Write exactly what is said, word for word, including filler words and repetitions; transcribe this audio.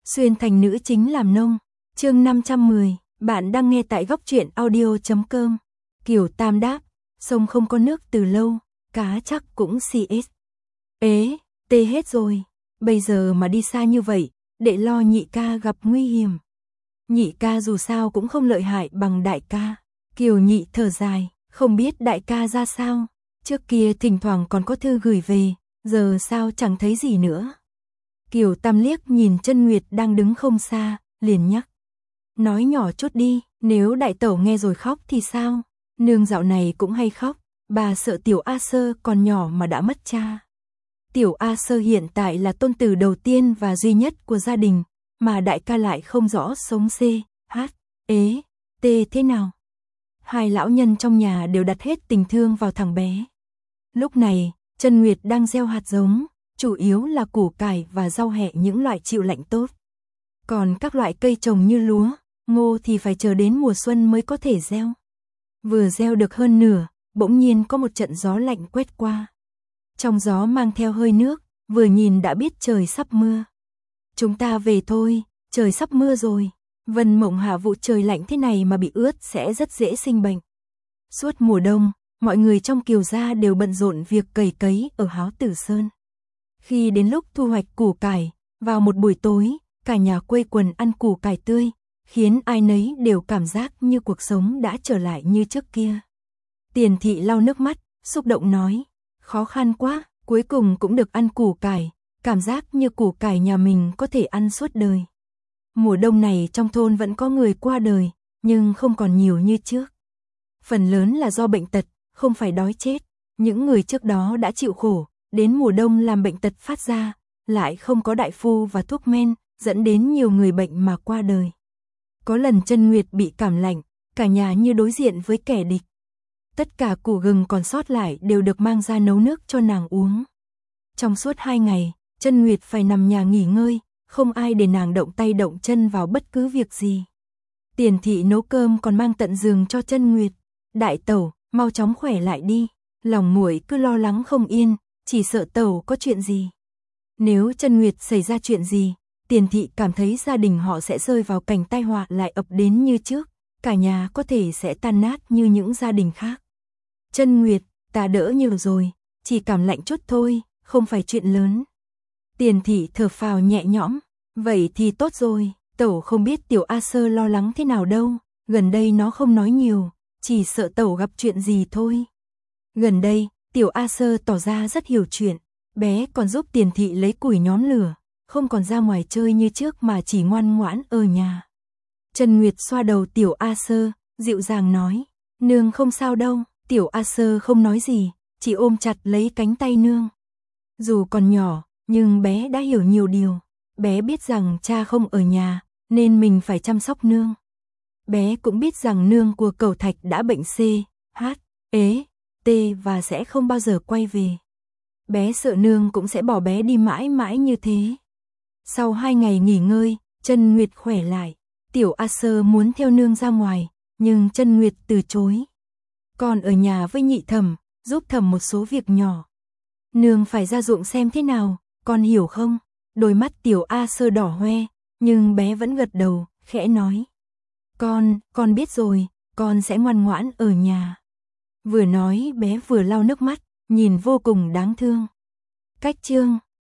Xuyên thành nữ chính làm nông. Chương năm trăm mười, bạn đang nghe tại góc truyện audio chấm com. Kiều Tam đáp, sông không có nước từ lâu, cá chắc cũng xê ét. Ế, tê hết rồi, bây giờ mà đi xa như vậy, để lo nhị ca gặp nguy hiểm. Nhị ca dù sao cũng không lợi hại bằng đại ca. Kiều nhị thở dài, không biết đại ca ra sao, trước kia thỉnh thoảng còn có thư gửi về, giờ sao chẳng thấy gì nữa. Kiều Tam liếc nhìn Chân Nguyệt đang đứng không xa, liền nhắc. Nói nhỏ chút đi, nếu đại tẩu nghe rồi khóc thì sao? Nương dạo này cũng hay khóc, bà sợ tiểu A Sơ còn nhỏ mà đã mất cha. Tiểu A Sơ hiện tại là tôn tử đầu tiên và duy nhất của gia đình, mà đại ca lại không rõ sống C, H, ế, T thế nào. Hai lão nhân trong nhà đều đặt hết tình thương vào thằng bé. Lúc này, Chân Nguyệt đang gieo hạt giống, chủ yếu là củ cải và rau hẹ những loại chịu lạnh tốt. Còn các loại cây trồng như lúa, ngô thì phải chờ đến mùa xuân mới có thể gieo. Vừa gieo được hơn nửa, bỗng nhiên có một trận gió lạnh quét qua. Trong gió mang theo hơi nước, vừa nhìn đã biết trời sắp mưa. Chúng ta về thôi, trời sắp mưa rồi. Vân Mộng Hạ vụ trời lạnh thế này mà bị ướt sẽ rất dễ sinh bệnh. Suốt mùa đông, mọi người trong Kiều gia đều bận rộn việc cày cấy ở Háo Tử Sơn. Khi đến lúc thu hoạch củ cải, vào một buổi tối, cả nhà quây quần ăn củ cải tươi, khiến ai nấy đều cảm giác như cuộc sống đã trở lại như trước kia. Tiền thị lau nước mắt, xúc động nói, khó khăn quá, cuối cùng cũng được ăn củ cải, cảm giác như củ cải nhà mình có thể ăn suốt đời. Mùa đông này trong thôn vẫn có người qua đời, nhưng không còn nhiều như trước. Phần lớn là do bệnh tật, không phải đói chết. Những người trước đó đã chịu khổ, đến mùa đông làm bệnh tật phát ra, lại không có đại phu và thuốc men, dẫn đến nhiều người bệnh mà qua đời. Có lần Chân Nguyệt bị cảm lạnh, cả nhà như đối diện với kẻ địch. Tất cả củ gừng còn sót lại đều được mang ra nấu nước cho nàng uống. Trong suốt hai ngày, Chân Nguyệt phải nằm nhà nghỉ ngơi, không ai để nàng động tay động chân vào bất cứ việc gì. Tiền thị nấu cơm còn mang tận giường cho Chân Nguyệt. Đại tẩu, mau chóng khỏe lại đi. Lòng muội cứ lo lắng không yên, chỉ sợ tẩu có chuyện gì. Nếu Chân Nguyệt xảy ra chuyện gì, Tiền thị cảm thấy gia đình họ sẽ rơi vào cảnh tai họa lại ập đến như trước, cả nhà có thể sẽ tan nát như những gia đình khác. Chân Nguyệt, ta đỡ nhiều rồi, chỉ cảm lạnh chút thôi, không phải chuyện lớn. Tiền thị thở phào nhẹ nhõm, vậy thì tốt rồi, tẩu không biết tiểu A Sơ lo lắng thế nào đâu, gần đây nó không nói nhiều, chỉ sợ tẩu gặp chuyện gì thôi. Gần đây, tiểu A Sơ tỏ ra rất hiểu chuyện, bé còn giúp Tiền thị lấy củi nhóm lửa, không còn ra ngoài chơi như trước mà chỉ ngoan ngoãn ở nhà. Trần Nguyệt xoa đầu tiểu A Sơ, dịu dàng nói, nương không sao đâu. Tiểu A Sơ không nói gì, chỉ ôm chặt lấy cánh tay nương. Dù còn nhỏ, nhưng bé đã hiểu nhiều điều. Bé biết rằng cha không ở nhà, nên mình phải chăm sóc nương. Bé cũng biết rằng nương của Cẩu Thạch đã bệnh C, H, ế, T và sẽ không bao giờ quay về. Bé sợ nương cũng sẽ bỏ bé đi mãi mãi như thế. Sau hai ngày nghỉ ngơi, Chân Nguyệt khỏe lại. Tiểu A Sơ muốn theo nương ra ngoài, nhưng Chân Nguyệt từ chối. Còn ở nhà với nhị thẩm, giúp thẩm một số việc nhỏ. Nương phải ra ruộng xem thế nào, con hiểu không? Đôi mắt tiểu A Sơ đỏ hoe, nhưng bé vẫn gật đầu, khẽ nói. Con, con biết rồi, con sẽ ngoan ngoãn ở nhà. Vừa nói bé vừa lau nước mắt, nhìn vô cùng đáng thương. Cách chương